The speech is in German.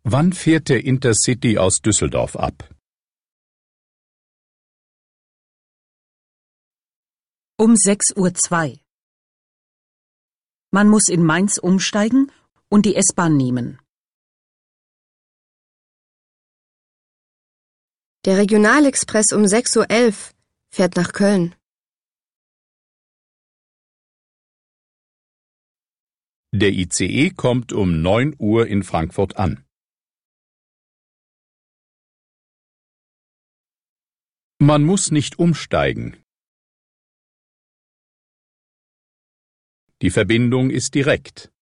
Wann fährt der Intercity aus Düsseldorf ab? Um 6:02 Uhr. Man muss in Mainz umsteigen und die S-Bahn nehmen. Der Regionalexpress um 6:11 Uhr fährt nach Köln. Der ICE kommt um 9 Uhr in Frankfurt an. Man muss nicht umsteigen. Die Verbindung ist direkt.